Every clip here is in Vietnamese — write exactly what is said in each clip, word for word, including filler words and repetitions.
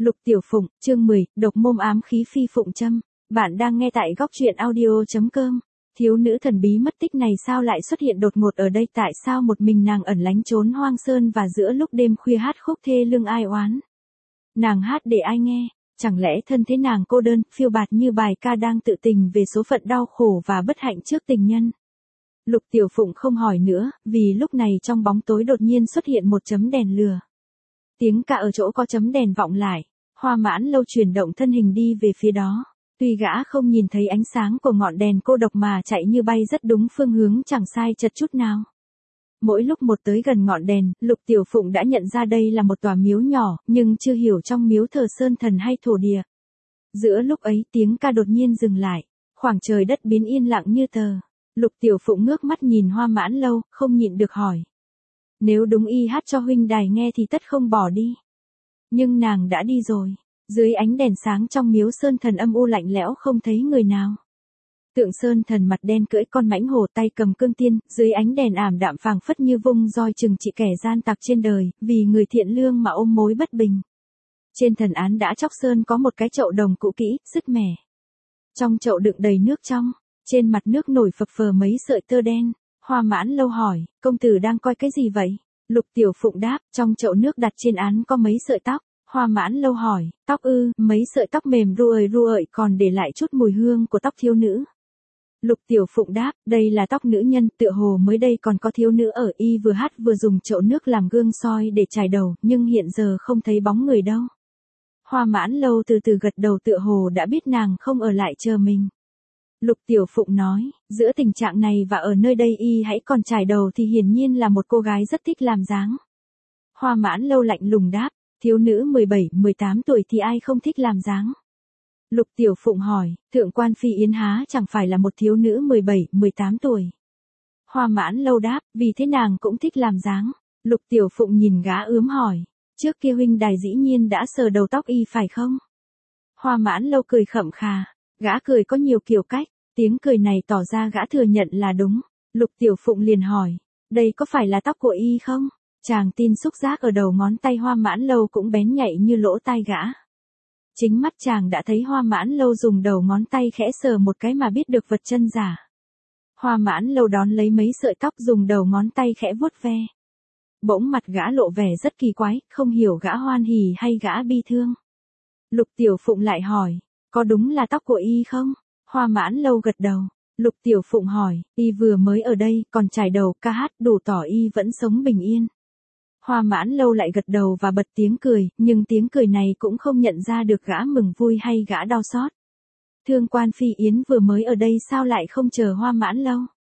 Lục Tiểu Phụng, chương mười, độc môn ám khí phi phụng châm. Bạn đang nghe tại góc truyện audio chấm com. Thiếu nữ thần bí mất tích này sao lại xuất hiện đột ngột ở đây, tại sao một mình nàng ẩn lánh trốn hoang sơn và giữa lúc đêm khuya hát khúc thê lương ai oán. Nàng hát để ai nghe, chẳng lẽ thân thế nàng cô đơn, phiêu bạt như bài ca đang tự tình về số phận đau khổ và bất hạnh trước tình nhân. Lục Tiểu Phụng không hỏi nữa, vì lúc này trong bóng tối đột nhiên xuất hiện một chấm đèn lửa. Tiếng ca ở chỗ có chấm đèn vọng lại, Hoa Mãn Lâu chuyển động thân hình đi về phía đó. Tuy gã không nhìn thấy ánh sáng của ngọn đèn cô độc mà chạy như bay rất đúng phương hướng chẳng sai chật chút nào. Mỗi lúc một tới gần ngọn đèn, Lục Tiểu Phụng đã nhận ra đây là một tòa miếu nhỏ, nhưng chưa hiểu trong miếu thờ sơn thần hay thổ địa. Giữa lúc ấy tiếng ca đột nhiên dừng lại, khoảng trời đất biến yên lặng như tờ. Lục Tiểu Phụng ngước mắt nhìn Hoa Mãn Lâu, không nhịn được hỏi. Nếu đúng y hát cho huynh đài nghe thì tất không bỏ đi. Nhưng nàng đã đi rồi. Dưới ánh đèn sáng trong miếu sơn thần âm u lạnh lẽo không thấy người nào. Tượng sơn thần mặt đen cưỡi con mãnh hổ tay cầm cương tiên, dưới ánh đèn ảm đạm phảng phất như vung roi trừng trị kẻ gian tặc trên đời, vì người thiện lương mà ôm mối bất bình. Trên thần án đã chóc sơn có một cái chậu đồng cũ kỹ, sứt mẻ. Trong chậu đựng đầy nước trong, trên mặt nước nổi phập phờ mấy sợi tơ đen. Hoa Mãn Lâu hỏi, công tử đang coi cái gì vậy? Lục Tiểu Phụng đáp, trong chậu nước đặt trên án có mấy sợi tóc. Hoa Mãn Lâu hỏi, tóc ư, mấy sợi tóc mềm ru ơi ru ợi còn để lại chút mùi hương của tóc thiếu nữ. Lục Tiểu Phụng đáp, đây là tóc nữ nhân, tựa hồ mới đây còn có thiếu nữ ở, y vừa hát vừa dùng chậu nước làm gương soi để chải đầu, nhưng hiện giờ không thấy bóng người đâu. Hoa Mãn Lâu từ từ gật đầu, tựa hồ đã biết nàng không ở lại chờ mình. Lục Tiểu Phụng nói, giữa tình trạng này và ở nơi đây y hãy còn chải đầu thì hiển nhiên là một cô gái rất thích làm dáng. Hoa Mãn Lâu lạnh lùng đáp, thiếu nữ mười bảy, mười tám tuổi thì ai không thích làm dáng. Lục Tiểu Phụng hỏi, thượng quan Phi Yến há chẳng phải là một thiếu nữ mười bảy, mười tám tuổi. Hoa Mãn Lâu đáp, vì thế nàng cũng thích làm dáng. Lục Tiểu Phụng nhìn gã ướm hỏi, trước kia huynh đài dĩ nhiên đã sờ đầu tóc y phải không? Hoa Mãn Lâu cười khậm khà, gã cười có nhiều kiểu cách, tiếng cười này tỏ ra gã thừa nhận là đúng. Lục Tiểu Phụng liền hỏi, đây có phải là tóc của y không? Chàng tin xúc giác ở đầu ngón tay Hoa Mãn Lâu cũng bén nhạy như lỗ tai gã. Chính mắt chàng đã thấy Hoa Mãn Lâu dùng đầu ngón tay khẽ sờ một cái mà biết được vật chân giả. Hoa Mãn Lâu đón lấy mấy sợi tóc dùng đầu ngón tay khẽ vuốt ve. Bỗng mặt gã lộ vẻ rất kỳ quái, không hiểu gã hoan hỉ hay gã bi thương. Lục Tiểu Phụng lại hỏi, có đúng là tóc của y không? Hoa Mãn Lâu gật đầu. Lục Tiểu Phụng hỏi, y vừa mới ở đây, còn chải đầu, ca hát, đủ tỏ y vẫn sống bình yên. Hoa Mãn Lâu lại gật đầu và bật tiếng cười, nhưng tiếng cười này cũng không nhận ra được gã mừng vui hay gã đau xót. Thương quan Phi Yến vừa mới ở đây sao lại không chờ Hoa Mãn Lâu?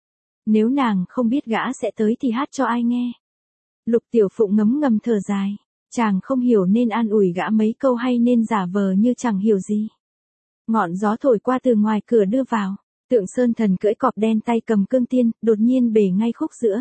Nếu nàng không biết gã sẽ tới thì hát cho ai nghe? Lục Tiểu Phụng ngấm ngầm thở dài, chàng không hiểu nên an ủi gã mấy câu hay nên giả vờ như chẳng hiểu gì. Ngọn gió thổi qua từ ngoài cửa đưa vào, tượng sơn thần cưỡi cọp đen tay cầm cương tiên, đột nhiên bể ngay khúc giữa.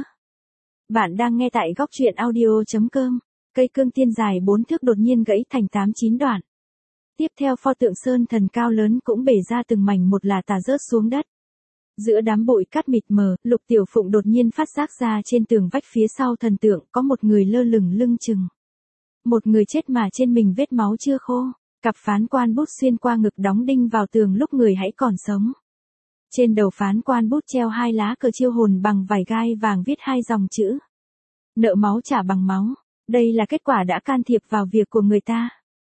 Bạn đang nghe tại góc truyện audio chấm com, cây cương tiên dài bốn thước đột nhiên gãy thành tám chín đoạn. Tiếp theo pho tượng sơn thần cao lớn cũng bể ra từng mảnh một là tà rớt xuống đất. Giữa đám bụi cát mịt mờ, Lục Tiểu Phụng đột nhiên phát giác ra trên tường vách phía sau thần tượng có một người lơ lửng lưng chừng. Một người chết mà trên mình vết máu chưa khô, cặp phán quan bút xuyên qua ngực đóng đinh vào tường lúc người hãy còn sống. Trên đầu phán quan bút treo hai lá cờ chiêu hồn bằng vải gai vàng viết hai dòng chữ. Nợ máu trả bằng máu, đây là kết quả đã can thiệp vào việc của người ta.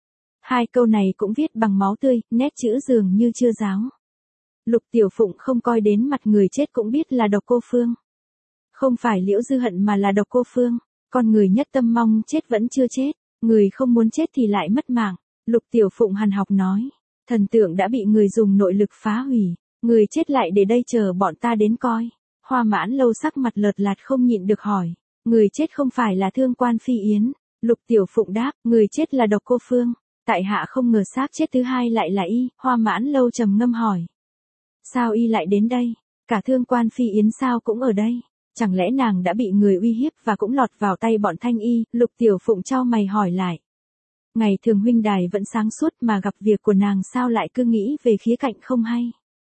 Hai câu này cũng viết bằng máu tươi, nét chữ dường như chưa ráo. Lục Tiểu Phụng không coi đến mặt người chết cũng biết là Độc Cô Phương. Không phải Liễu Dư Hận mà là Độc Cô Phương, con người nhất tâm mong chết vẫn chưa chết, người không muốn chết thì lại mất mạng. Lục Tiểu Phụng hằn học nói, thần tượng đã bị người dùng nội lực phá hủy. Người chết lại để đây chờ bọn ta đến coi. Hoa Mãn Lâu sắc mặt lợt lạt không nhịn được hỏi. Người chết không phải là thương quan Phi Yến. Lục Tiểu Phụng đáp, người chết là Độc Cô Phương. Tại hạ không ngờ xác chết thứ hai lại là y. Hoa Mãn Lâu trầm ngâm hỏi. Sao y lại đến đây? Cả thương quan Phi Yến sao cũng ở đây? Chẳng lẽ nàng đã bị người uy hiếp và cũng lọt vào tay bọn Thanh Y? Lục Tiểu Phụng chau mày hỏi lại. Ngày thường huynh đài vẫn sáng suốt mà gặp việc của nàng sao lại cứ nghĩ về khía cạnh không hay?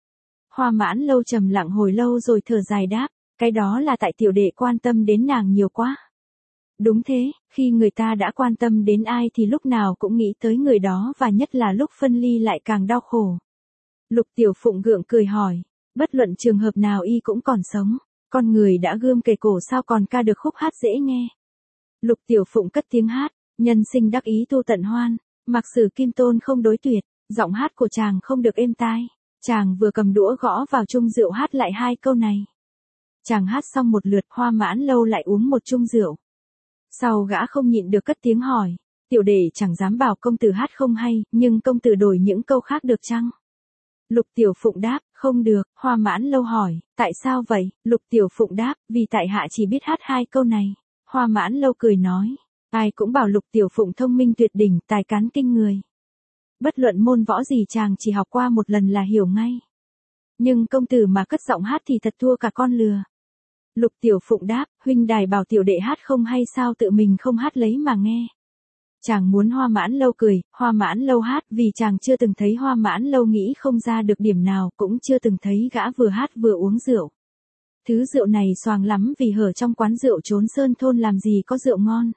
Hoa Mãn Lâu trầm lặng hồi lâu rồi thở dài đáp, cái đó là tại tiểu đệ quan tâm đến nàng nhiều quá. Đúng thế, khi người ta đã quan tâm đến ai thì lúc nào cũng nghĩ tới người đó và nhất là lúc phân ly lại càng đau khổ. Lục Tiểu Phụng gượng cười hỏi, bất luận trường hợp nào y cũng còn sống, con người đã gươm kề cổ sao còn ca được khúc hát dễ nghe. Lục Tiểu Phụng cất tiếng hát, nhân sinh đắc ý tu tận hoan, mặc sử kim tôn không đối tuyệt, giọng hát của chàng không được êm tai. Chàng vừa cầm đũa gõ vào chung rượu hát lại hai câu này. Chàng hát xong một lượt, Hoa Mãn Lâu lại uống một chung rượu. Sau gã không nhịn được cất tiếng hỏi, tiểu đệ chẳng dám bảo công tử hát không hay, nhưng công tử đổi những câu khác được chăng? Lục Tiểu Phụng đáp, không được. Hoa Mãn Lâu hỏi, tại sao vậy? Lục Tiểu Phụng đáp, vì tại hạ chỉ biết hát hai câu này. Hoa Mãn Lâu cười nói, ai cũng bảo Lục Tiểu Phụng thông minh tuyệt đỉnh, tài cán kinh người. Bất luận môn võ gì chàng chỉ học qua một lần là hiểu ngay. Nhưng công tử mà cất giọng hát thì thật thua cả con lừa. Lục Tiểu Phụng đáp, huynh đài bảo tiểu đệ hát không hay sao tự mình không hát lấy mà nghe. Chàng muốn Hoa Mãn Lâu cười, Hoa Mãn Lâu hát vì chàng chưa từng thấy Hoa Mãn Lâu nghĩ không ra được điểm nào, cũng chưa từng thấy gã vừa hát vừa uống rượu. Thứ rượu này xoàng lắm vì hở trong quán rượu Trốn Sơn thôn làm gì có rượu ngon.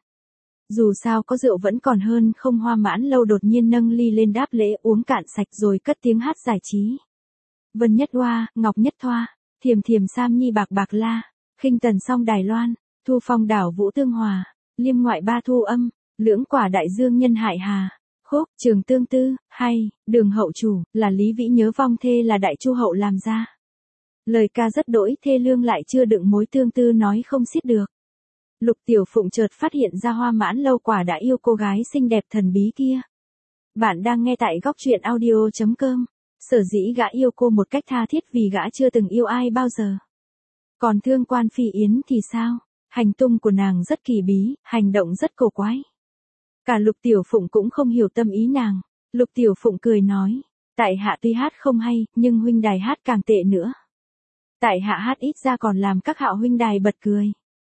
Dù sao có rượu vẫn còn hơn không. Hoa Mãn Lâu đột nhiên nâng ly lên đáp lễ uống cạn sạch rồi cất tiếng hát giải trí. Vân nhất hoa, ngọc nhất thoa, thiềm thiềm sam nhi bạc bạc la, khinh tần song Đài Loan, thu phong đảo vũ tương hòa, liêm ngoại ba thu âm, lưỡng quả đại dương nhân hại hà. Khúc Trường Tương Tư, hay, Đường Hậu Chủ, là Lý Vĩ nhớ vong thê là Đại Chu Hậu làm ra. Lời ca rất đỗi thê lương lại chưa đựng mối tương tư nói không xiết được. Lục Tiểu Phụng chợt phát hiện ra Hoa Mãn Lâu quả đã yêu cô gái xinh đẹp thần bí kia. Bạn đang nghe tại góc truyện audio chấm com. Sở dĩ gã yêu cô một cách tha thiết vì gã chưa từng yêu ai bao giờ. Còn Thương Quan Phi Yến thì sao? Hành tung của nàng rất kỳ bí, hành động rất cổ quái. Cả Lục Tiểu Phụng cũng không hiểu tâm ý nàng. Lục Tiểu Phụng cười nói, tại hạ tuy hát không hay, nhưng huynh đài hát càng tệ nữa. Tại hạ hát ít ra còn làm các hạo huynh đài bật cười.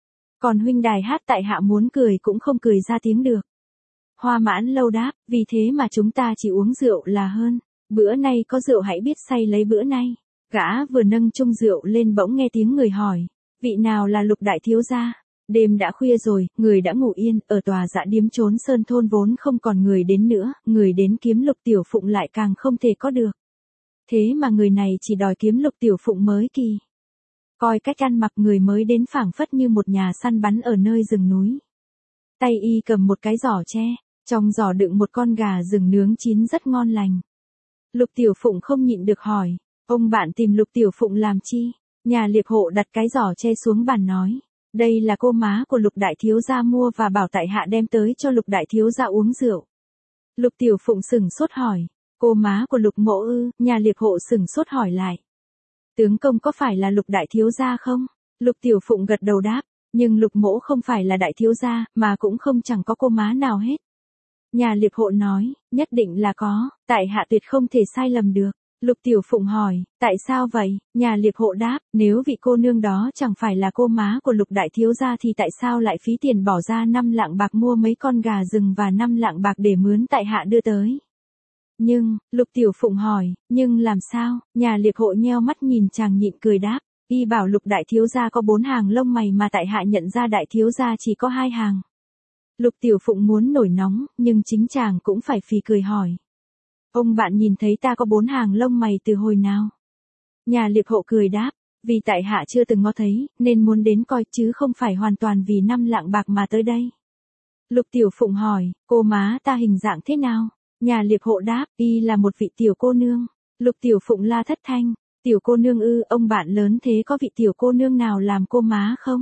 Còn huynh đài hát tại hạ muốn cười cũng không cười ra tiếng được. Hoa Mãn Lâu đáp, vì thế mà chúng ta chỉ uống rượu là hơn. Bữa nay có rượu hãy biết say lấy bữa nay. Gã vừa nâng chung rượu lên bỗng nghe tiếng người hỏi, vị nào là Lục đại thiếu gia? Đêm đã khuya rồi, người đã ngủ yên, ở tòa dã điếm Trốn Sơn thôn vốn không còn người đến nữa, người đến kiếm Lục Tiểu Phụng lại càng không thể có được. Thế mà người này chỉ đòi kiếm Lục Tiểu Phụng mới kỳ. Coi cách ăn mặc người mới đến phảng phất như một nhà săn bắn ở nơi rừng núi. Tay y cầm một cái giỏ tre, trong giỏ đựng một con gà rừng nướng chín rất ngon lành. Lục Tiểu Phụng không nhịn được hỏi, ông bạn tìm Lục Tiểu Phụng làm chi? Nhà liệp hộ đặt cái giỏ tre xuống bàn nói, đây là cô má của Lục đại thiếu gia mua và bảo tại hạ đem tới cho Lục đại thiếu gia uống rượu. Lục Tiểu Phụng sửng sốt hỏi, cô má của Lục mỗ ư? Nhà liệp hộ sửng sốt hỏi lại, tướng công có phải là Lục đại thiếu gia không? Lục Tiểu Phụng gật đầu đáp, nhưng Lục mỗ không phải là đại thiếu gia, mà cũng không chẳng có cô má nào hết. Nhà liệp hộ nói, nhất định là có, tại hạ tuyệt không thể sai lầm được. Lục Tiểu Phụng hỏi, tại sao vậy? Nhà liệp hộ đáp, nếu vị cô nương đó chẳng phải là cô má của Lục đại thiếu gia thì tại sao lại phí tiền bỏ ra năm lạng bạc mua mấy con gà rừng và năm lạng bạc để mướn tại hạ đưa tới? Nhưng, Lục Tiểu Phụng hỏi, nhưng làm sao? Nhà liệp hộ nheo mắt nhìn chàng nhịn cười đáp, y bảo Lục đại thiếu gia có bốn hàng lông mày mà tại hạ nhận ra đại thiếu gia chỉ có hai hàng. Lục Tiểu Phụng muốn nổi nóng, nhưng chính chàng cũng phải phì cười hỏi. Ông bạn nhìn thấy ta có bốn hàng lông mày từ hồi nào? Nhà liệp hộ cười đáp, vì tại hạ chưa từng ngó thấy, nên muốn đến coi chứ không phải hoàn toàn vì năm lạng bạc mà tới đây. Lục Tiểu Phụng hỏi, cô má ta hình dạng thế nào? Nhà liệp hộ đáp, y là một vị tiểu cô nương. Lục Tiểu Phụng la thất thanh, tiểu cô nương ư? Ông bạn lớn thế có vị tiểu cô nương nào làm cô má không?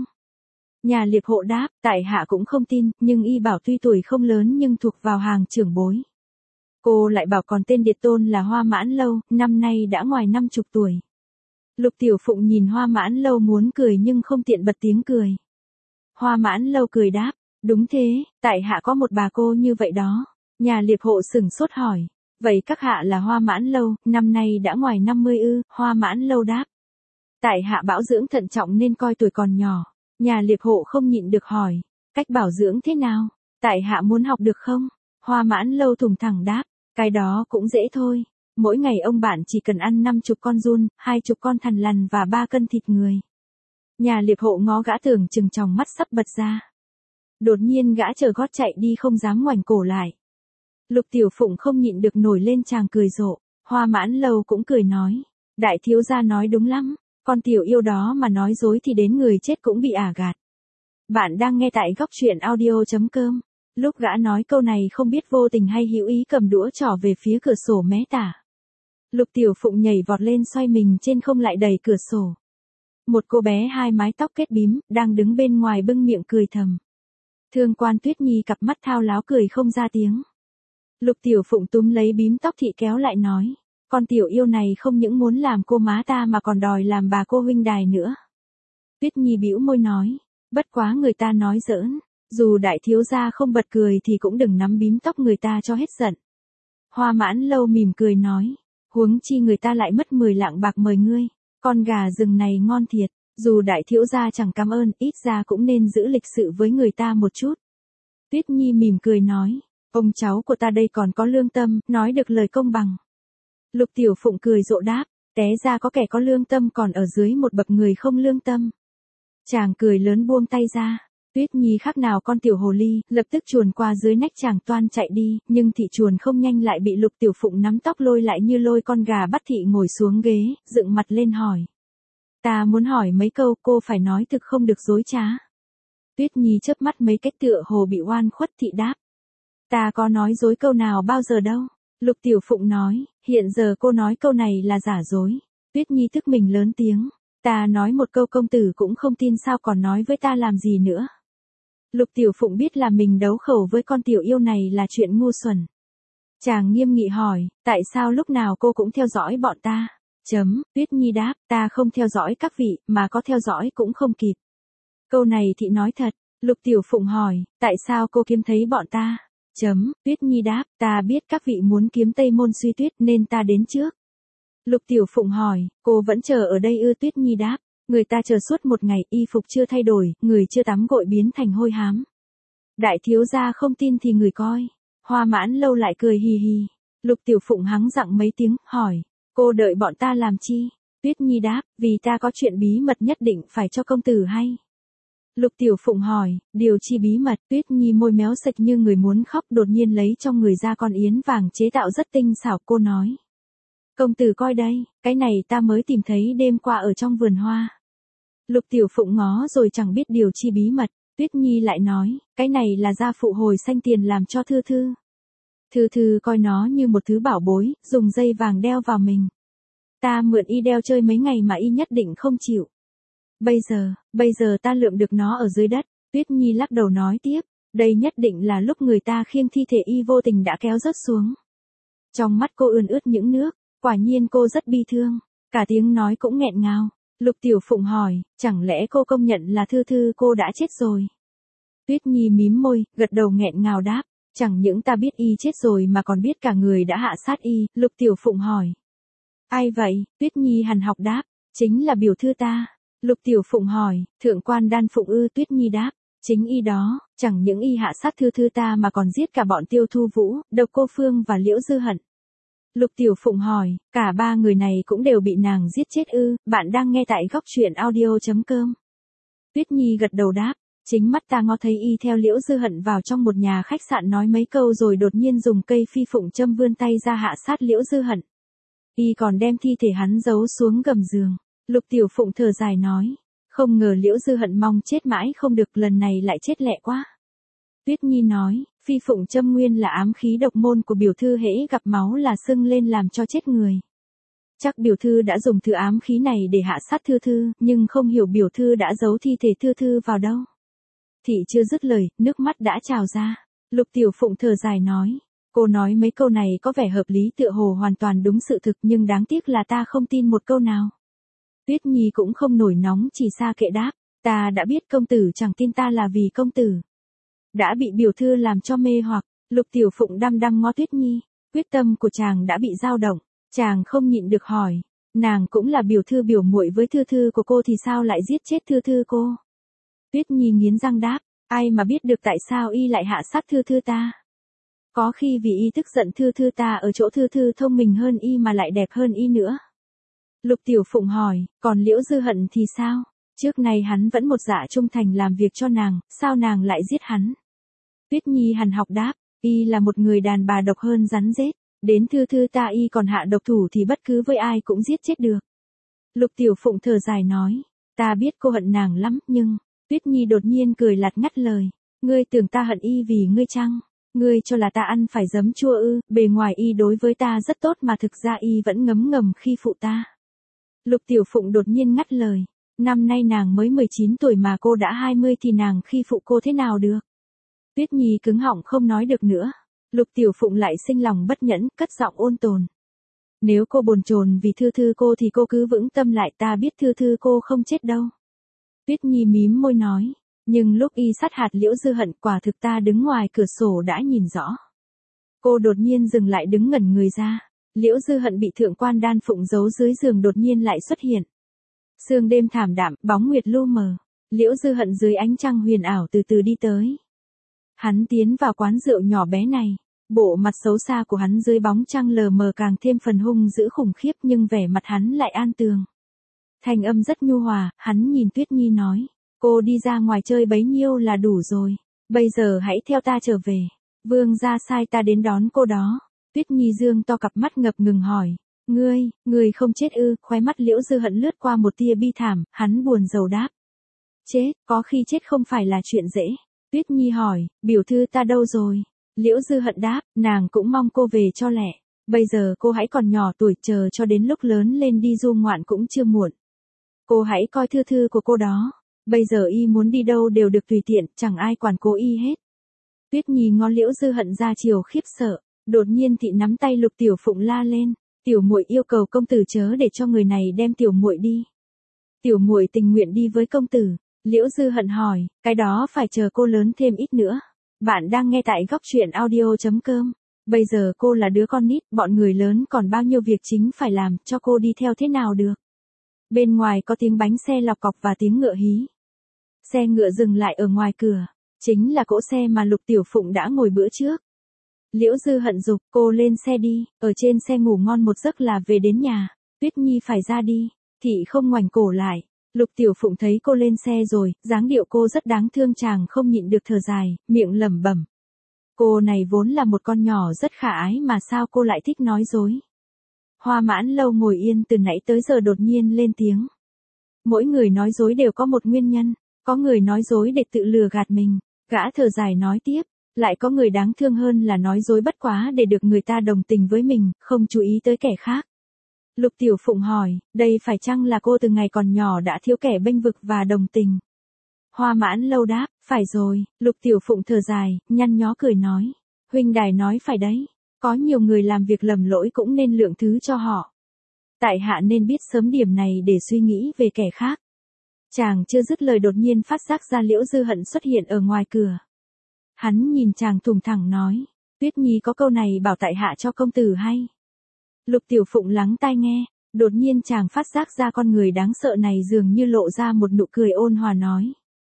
Nhà liệp hộ đáp, tại hạ cũng không tin, nhưng y bảo tuy tuổi không lớn nhưng thuộc vào hàng trưởng bối. Cô lại bảo còn tên điệt tôn là Hoa Mãn Lâu, năm nay đã ngoài năm chục tuổi. Lục Tiểu Phụng nhìn Hoa Mãn Lâu muốn cười nhưng không tiện bật tiếng cười. Hoa Mãn Lâu cười đáp, đúng thế, tại hạ có một bà cô như vậy đó. Nhà liệp hộ sửng sốt hỏi, vậy các hạ là Hoa Mãn Lâu, năm nay đã ngoài năm mươi ư? Hoa Mãn Lâu đáp, tại hạ bảo dưỡng thận trọng nên coi tuổi còn nhỏ. Nhà liệp hộ không nhịn được hỏi, cách bảo dưỡng thế nào? Tại hạ muốn học được không? Hoa Mãn Lâu thùng thẳng đáp, cái đó cũng dễ thôi. Mỗi ngày ông bạn chỉ cần ăn năm chục con giun, hai chục con thằn lằn và ba cân thịt người. Nhà liệp hộ ngó gã tưởng chừng tròng mắt sắp bật ra. Đột nhiên gã chờ gót chạy đi không dám ngoảnh cổ lại. Lục Tiểu Phụng không nhịn được nổi lên chàng cười rộ, Hoa Mãn Lâu cũng cười nói. Đại thiếu gia nói đúng lắm, con tiểu yêu đó mà nói dối thì đến người chết cũng bị ả gạt. Bạn đang nghe tại góc truyện audio.com. Lúc gã nói câu này không biết vô tình hay hữu ý cầm đũa trỏ về phía cửa sổ mé tả. Lục Tiểu Phụng nhảy vọt lên xoay mình trên không lại đẩy cửa sổ. Một cô bé hai mái tóc kết bím, đang đứng bên ngoài bưng miệng cười thầm. Thương Quan Tuyết Nhi cặp mắt thao láo cười không ra tiếng. Lục Tiểu Phụng túm lấy bím tóc thị kéo lại nói. Con tiểu yêu này không những muốn làm cô má ta mà còn đòi làm bà cô huynh đài nữa. Tuyết Nhi bĩu môi nói. Bất quá người ta nói giỡn. Dù đại thiếu gia không bật cười thì cũng đừng nắm bím tóc người ta cho hết giận. Hoa Mãn Lâu mỉm cười nói. Huống chi người ta lại mất mười lạng bạc mời ngươi. Con gà rừng này ngon thiệt. Dù đại thiếu gia chẳng cảm ơn, ít ra cũng nên giữ lịch sự với người ta một chút. Tuyết Nhi mỉm cười nói. Ông cháu của ta đây còn có lương tâm, nói được lời công bằng. Lục Tiểu Phụng cười rộ đáp. Té ra có kẻ có lương tâm còn ở dưới một bậc người không lương tâm. Chàng cười lớn buông tay ra. Tuyết Nhi khác nào con tiểu hồ ly, lập tức chuồn qua dưới nách chàng toan chạy đi, nhưng thị chuồn không nhanh lại bị Lục Tiểu Phụng nắm tóc lôi lại như lôi con gà bắt thị ngồi xuống ghế, dựng mặt lên hỏi. Ta muốn hỏi mấy câu, cô phải nói thực không được dối trá. Tuyết Nhi chớp mắt mấy cách tựa hồ bị oan khuất thị đáp. Ta có nói dối câu nào bao giờ đâu. Lục Tiểu Phụng nói, hiện giờ cô nói câu này là giả dối. Tuyết Nhi tức mình lớn tiếng. Ta nói một câu công tử cũng không tin sao còn nói với ta làm gì nữa. Lục Tiểu Phụng biết là mình đấu khẩu với con tiểu yêu này là chuyện ngu xuẩn. Chàng nghiêm nghị hỏi, tại sao lúc nào cô cũng theo dõi bọn ta? Chấm, Tuyết Nhi đáp, ta không theo dõi các vị, mà có theo dõi cũng không kịp. Câu này thị nói thật. Lục Tiểu Phụng hỏi, tại sao cô kiếm thấy bọn ta? Chấm, Tuyết Nhi đáp, ta biết các vị muốn kiếm Tây Môn Suy Tuyết nên ta đến trước. Lục Tiểu Phụng hỏi, cô vẫn chờ ở đây ư? Tuyết Nhi đáp, người ta chờ suốt một ngày, y phục chưa thay đổi, người chưa tắm gội biến thành hôi hám. Đại thiếu gia không tin thì người coi. Hoa Mãn Lâu lại cười hì hì. Lục Tiểu Phụng hắng giọng mấy tiếng, hỏi, cô đợi bọn ta làm chi? Tuyết Nhi đáp, vì ta có chuyện bí mật nhất định phải cho công tử hay. Lục Tiểu Phụng hỏi, điều chi bí mật? Tuyết Nhi môi méo sạch như người muốn khóc, đột nhiên lấy trong người ra con yến vàng chế tạo rất tinh xảo, cô nói. Công tử coi đây, cái này ta mới tìm thấy đêm qua ở trong vườn hoa. Lục Tiểu Phụng ngó rồi chẳng biết điều chi bí mật. Tuyết Nhi lại nói, cái này là gia phụ hồi sanh tiền làm cho Thư Thư. Thư Thư coi nó như một thứ bảo bối, dùng dây vàng đeo vào mình. Ta mượn y đeo chơi mấy ngày mà y nhất định không chịu. Bây giờ, bây giờ ta lượm được nó ở dưới đất. Tuyết Nhi lắc đầu nói tiếp, đây nhất định là lúc người ta khiêng thi thể y vô tình đã kéo rớt xuống. Trong mắt cô ươn ướt những nước, quả nhiên cô rất bi thương, cả tiếng nói cũng nghẹn ngào. Lục Tiểu Phụng hỏi, chẳng lẽ cô công nhận là Thư Thư cô đã chết rồi? Tuyết Nhi mím môi, gật đầu nghẹn ngào đáp, chẳng những ta biết y chết rồi mà còn biết cả người đã hạ sát y. Lục Tiểu Phụng hỏi, ai vậy? Tuyết Nhi hằn học đáp, chính là biểu thư ta. Lục Tiểu Phụng hỏi, Thượng Quan Đan Phụng ư? Tuyết Nhi đáp, chính y đó, chẳng những y hạ sát Thư Thư ta mà còn giết cả bọn Tiêu Thu Vũ, Độc Cô Phương và Liễu Dư Hận. Lục Tiểu Phụng hỏi, cả ba người này cũng đều bị nàng giết chết ư? Bạn đang nghe tại góc truyện audio.com. Tuyết Nhi gật đầu đáp, chính mắt ta ngó thấy y theo Liễu Dư Hận vào trong một nhà khách sạn nói mấy câu rồi đột nhiên dùng cây phi phụng châm vươn tay ra hạ sát Liễu Dư Hận. Y còn đem thi thể hắn giấu xuống gầm giường. Lục Tiểu Phụng thở dài nói, không ngờ Liễu Dư Hận mong chết mãi không được, lần này lại chết lẹ quá. Tuyết Nhi nói, phi phụng châm nguyên là ám khí độc môn của biểu thư, hễ gặp máu là sưng lên làm cho chết người. Chắc biểu thư đã dùng thứ ám khí này để hạ sát Thư Thư, nhưng không hiểu biểu thư đã giấu thi thể Thư Thư vào đâu. Thị chưa dứt lời, nước mắt đã trào ra. Lục Tiểu Phụng thở dài nói, cô nói mấy câu này có vẻ hợp lý, tựa hồ hoàn toàn đúng sự thực, nhưng đáng tiếc là ta không tin một câu nào. Tuyết Nhi cũng không nổi nóng, chỉ xa kệ đáp, ta đã biết công tử chẳng tin ta là vì công tử đã bị biểu thư làm cho mê hoặc. Lục Tiểu Phụng đăm đăm ngó Tuyết Nhi, quyết tâm của chàng đã bị dao động, chàng không nhịn được hỏi, nàng cũng là biểu thư biểu muội với Thư Thư của cô thì sao lại giết chết Thư Thư cô? Tuyết Nhi nghiến răng đáp, ai mà biết được tại sao y lại hạ sát Thư Thư ta? Có khi vì y tức giận Thư Thư ta ở chỗ Thư Thư thông minh hơn y mà lại đẹp hơn y nữa. Lục Tiểu Phụng hỏi, còn Liễu Dư Hận thì sao? Trước nay hắn vẫn một dạ trung thành làm việc cho nàng, sao nàng lại giết hắn? Tuyết Nhi hằn học đáp, y là một người đàn bà độc hơn rắn rết, đến Thư Thư ta y còn hạ độc thủ thì bất cứ với ai cũng giết chết được. Lục Tiểu Phụng thở dài nói, ta biết cô hận nàng lắm, nhưng, Tuyết Nhi đột nhiên cười lạt ngắt lời, ngươi tưởng ta hận y vì ngươi chăng? Ngươi cho là ta ăn phải giấm chua ư? Bề ngoài y đối với ta rất tốt mà thực ra y vẫn ngấm ngầm khi phụ ta. Lục Tiểu Phụng đột nhiên ngắt lời, năm nay nàng mới mười chín tuổi mà cô đã hai mươi thì nàng khi phụ cô thế nào được? Tuyết Nhi cứng họng không nói được nữa. Lục Tiểu Phụng lại sinh lòng bất nhẫn, cất giọng ôn tồn. Nếu cô bồn chồn vì Thư Thư cô thì cô cứ vững tâm lại, ta biết Thư Thư cô không chết đâu. Tuyết Nhi mím môi nói, nhưng lúc y sát hạt Liễu Dư Hận quả thực ta đứng ngoài cửa sổ đã nhìn rõ. Cô đột nhiên dừng lại đứng ngẩn người ra. Liễu Dư Hận bị thượng quan Đan Phụng giấu dưới giường đột nhiên lại xuất hiện. Sương đêm thảm đạm, bóng nguyệt lu mờ. Liễu Dư Hận dưới ánh trăng huyền ảo từ từ đi tới. Hắn tiến vào quán rượu nhỏ bé này. Bộ mặt xấu xa của hắn dưới bóng trăng lờ mờ càng thêm phần hung dữ khủng khiếp, nhưng vẻ mặt hắn lại an tường. Thanh âm rất nhu hòa, hắn nhìn Tuyết Nhi nói, cô đi ra ngoài chơi bấy nhiêu là đủ rồi, bây giờ hãy theo ta trở về. Vương gia sai ta đến đón cô đó. Tuyết Nhi dương to cặp mắt ngập ngừng hỏi, ngươi, ngươi không chết ư? Khóe mắt Liễu Dư Hận lướt qua một tia bi thảm, hắn buồn rầu đáp. Chết, có khi chết không phải là chuyện dễ. Tuyết Nhi hỏi, biểu thư ta đâu rồi? Liễu Dư Hận đáp, nàng cũng mong cô về cho lẹ. Bây giờ cô hãy còn nhỏ tuổi, chờ cho đến lúc lớn lên đi du ngoạn cũng chưa muộn. Cô hãy coi Thư Thư của cô đó. Bây giờ y muốn đi đâu đều được tùy tiện, chẳng ai quản cô y hết. Tuyết Nhi ngó Liễu Dư Hận ra chiều khiếp sợ. Đột nhiên thị nắm tay Lục Tiểu Phụng la lên, tiểu muội yêu cầu công tử chớ để cho người này đem tiểu muội đi. Tiểu muội tình nguyện đi với công tử. Liễu Dư Hận hỏi, cái đó phải chờ cô lớn thêm ít nữa. Bạn đang nghe tại góc truyện audio chấm com. Bây giờ cô là đứa con nít, bọn người lớn còn bao nhiêu việc chính phải làm, cho cô đi theo thế nào được. Bên ngoài có tiếng bánh xe lọc cọc và tiếng ngựa hí. Xe ngựa dừng lại ở ngoài cửa, chính là cỗ xe mà Lục Tiểu Phụng đã ngồi bữa trước. Liễu Dư Hận giục cô lên xe đi, ở trên xe ngủ ngon một giấc là về đến nhà. Tuyết Nhi phải ra đi, thị không ngoảnh cổ lại. Lục Tiểu Phụng thấy cô lên xe rồi, dáng điệu cô rất đáng thương, chàng không nhịn được thở dài, miệng lẩm bẩm. Cô này vốn là một con nhỏ rất khả ái mà sao cô lại thích nói dối. Hoa Mãn Lâu ngồi yên từ nãy tới giờ đột nhiên lên tiếng. Mỗi người nói dối đều có một nguyên nhân, có người nói dối để tự lừa gạt mình, gã thở dài nói tiếp. Lại có người đáng thương hơn là nói dối bất quá để được người ta đồng tình với mình, không chú ý tới kẻ khác. Lục Tiểu Phụng hỏi, đây phải chăng là cô từ ngày còn nhỏ đã thiếu kẻ bênh vực và đồng tình? Hoa Mãn Lâu đáp, phải rồi. Lục Tiểu Phụng thở dài, nhăn nhó cười nói, huynh đài nói phải đấy, có nhiều người làm việc lầm lỗi cũng nên lượng thứ cho họ. Tại hạ nên biết sớm điểm này để suy nghĩ về kẻ khác. Chàng chưa dứt lời đột nhiên phát giác ra Liễu Dư Hận xuất hiện ở ngoài cửa. Hắn nhìn chàng thùng thẳng nói, Tuyết Nhi có câu này bảo tại hạ cho công tử hay. Lục Tiểu Phụng lắng tai nghe, đột nhiên chàng phát giác ra con người đáng sợ này dường như lộ ra một nụ cười ôn hòa nói.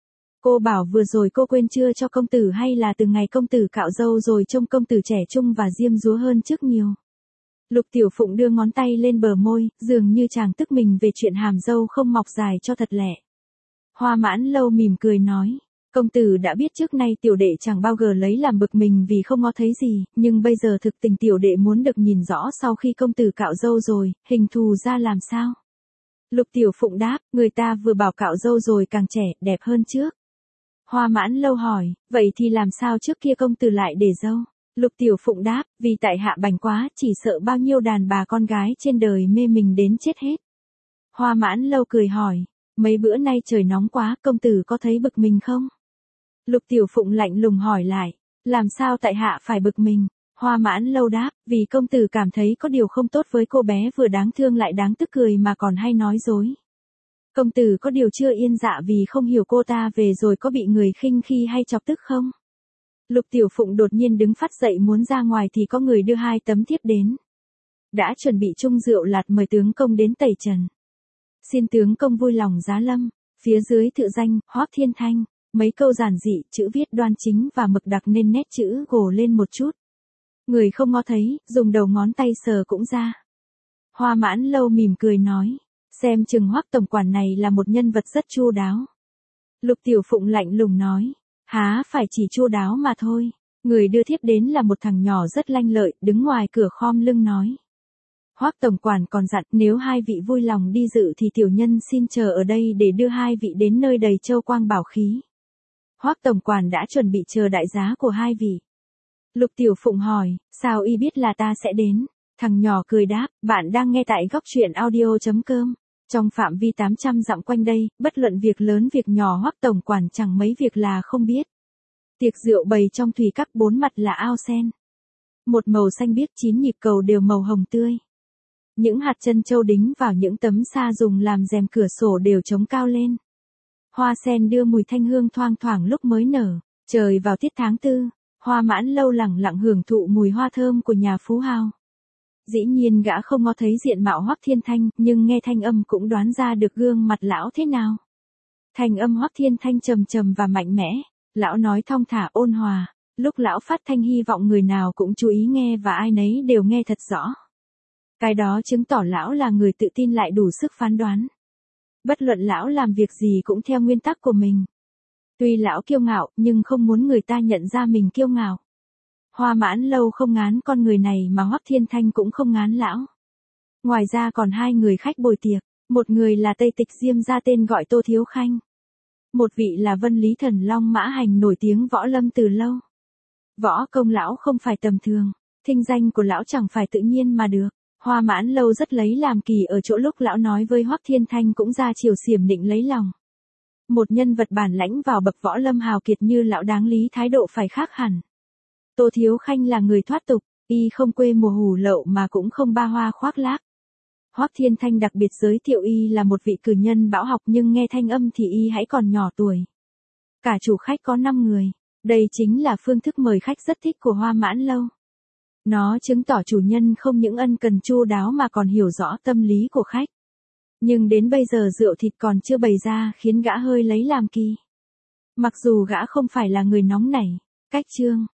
Cô bảo vừa rồi cô quên chưa cho công tử hay là từ ngày công tử cạo râu rồi trông công tử trẻ trung và diêm dúa hơn trước nhiều. Lục Tiểu Phụng đưa ngón tay lên bờ môi, dường như chàng tức mình về chuyện hàm râu không mọc dài cho thật lẹ. Hoa Mãn Lâu mỉm cười nói. Công tử đã biết trước nay tiểu đệ chẳng bao giờ lấy làm bực mình vì không ngó thấy gì, nhưng bây giờ thực tình tiểu đệ muốn được nhìn rõ sau khi công tử cạo râu rồi, hình thù ra làm sao. Lục Tiểu Phụng đáp, người ta vừa bảo cạo râu rồi càng trẻ, đẹp hơn trước. Hoa Mãn Lâu hỏi, vậy thì làm sao trước kia công tử lại để râu? Lục Tiểu Phụng đáp, vì tại hạ bành quá, chỉ sợ bao nhiêu đàn bà con gái trên đời mê mình đến chết hết. Hoa Mãn Lâu cười hỏi, mấy bữa nay trời nóng quá, công tử có thấy bực mình không? Lục Tiểu Phụng lạnh lùng hỏi lại, làm sao tại hạ phải bực mình? Hoa Mãn Lâu đáp, vì công tử cảm thấy có điều không tốt với cô bé vừa đáng thương lại đáng tức cười mà còn hay nói dối. Công tử có điều chưa yên dạ vì không hiểu cô ta về rồi có bị người khinh khi hay chọc tức không? Lục Tiểu Phụng đột nhiên đứng phát dậy muốn ra ngoài thì có người đưa hai tấm thiếp đến. Đã chuẩn bị chung rượu lạt mời tướng công đến tẩy trần. Xin tướng công vui lòng giá lâm, phía dưới tự danh, Hoắc Thiên Thanh. Mấy câu giản dị, chữ viết đoan chính và mực đặc nên nét chữ gồ lên một chút. Người không ngó thấy, dùng đầu ngón tay sờ cũng ra. Hoa Mãn Lâu mỉm cười nói, Xem chừng Hoắc tổng quản này là một nhân vật rất chu đáo. Lục Tiểu Phụng lạnh lùng nói. Há phải chỉ chu đáo mà thôi. Người đưa thiếp đến là một thằng nhỏ rất lanh lợi, đứng ngoài cửa khom lưng nói. Hoắc tổng quản còn dặn nếu hai vị vui lòng đi dự thì tiểu nhân xin chờ ở đây để đưa hai vị đến nơi đầy châu quang bảo khí. Hoắc tổng quản đã chuẩn bị chờ đại giá của hai vị. Lục Tiểu Phụng hỏi, sao y biết là ta sẽ đến? Thằng nhỏ cười đáp, bạn đang nghe tại góc truyện audio chấm com. Trong phạm vi tám trăm dặm quanh đây, bất luận việc lớn việc nhỏ Hoắc tổng quản chẳng mấy việc là không biết. Tiệc rượu bày trong thủy các bốn mặt là ao sen. Một màu xanh biếc, chín nhịp cầu đều màu hồng tươi. Những hạt chân châu đính vào những tấm sa dùng làm rèm cửa sổ đều chống cao lên. Hoa sen đưa mùi thanh hương thoang thoảng lúc mới nở. Trời vào tiết tháng tư, Hoa Mãn Lâu lẳng lặng hưởng thụ mùi hoa thơm của nhà phú hào. Dĩ nhiên gã không ngó thấy diện mạo Hoắc Thiên Thanh, nhưng nghe thanh âm cũng đoán ra được gương mặt lão thế nào. Thanh âm Hoắc Thiên Thanh trầm trầm và mạnh mẽ, lão nói thong thả ôn hòa, lúc lão phát thanh hy vọng người nào cũng chú ý nghe và ai nấy đều nghe thật rõ. Cái đó chứng tỏ lão là người tự tin lại đủ sức phán đoán. Bất luận lão làm việc gì cũng theo nguyên tắc của mình. Tuy lão kiêu ngạo, nhưng không muốn người ta nhận ra mình kiêu ngạo. Hoa Mãn Lâu không ngán con người này mà Hoắc Thiên Thanh cũng không ngán lão. Ngoài ra còn hai người khách bồi tiệc, một người là Tây Tịch Diêm gia tên gọi Tô Thiếu Khanh. Một vị là Vân Lý Thần Long Mã Hành nổi tiếng võ lâm từ lâu. Võ công lão không phải tầm thường, thinh danh của lão chẳng phải tự nhiên mà được. Hoa Mãn Lâu rất lấy làm kỳ ở chỗ lúc lão nói với Hoắc Thiên Thanh cũng ra chiều xiểm định lấy lòng. Một nhân vật bản lãnh vào bậc võ lâm hào kiệt như lão đáng lý thái độ phải khác hẳn. Tô Thiếu Khanh là người thoát tục, y không quê mùa hủ lậu mà cũng không ba hoa khoác lác. Hoắc Thiên Thanh đặc biệt giới thiệu y là một vị cử nhân bão học nhưng nghe thanh âm thì y hãy còn nhỏ tuổi. Cả chủ khách có năm người, đây chính là phương thức mời khách rất thích của Hoa Mãn Lâu. Nó chứng tỏ chủ nhân không những ân cần chu đáo mà còn hiểu rõ tâm lý của khách. Nhưng đến bây giờ rượu thịt còn chưa bày ra khiến gã hơi lấy làm kỳ. Mặc dù gã không phải là người nóng nảy, cách chương.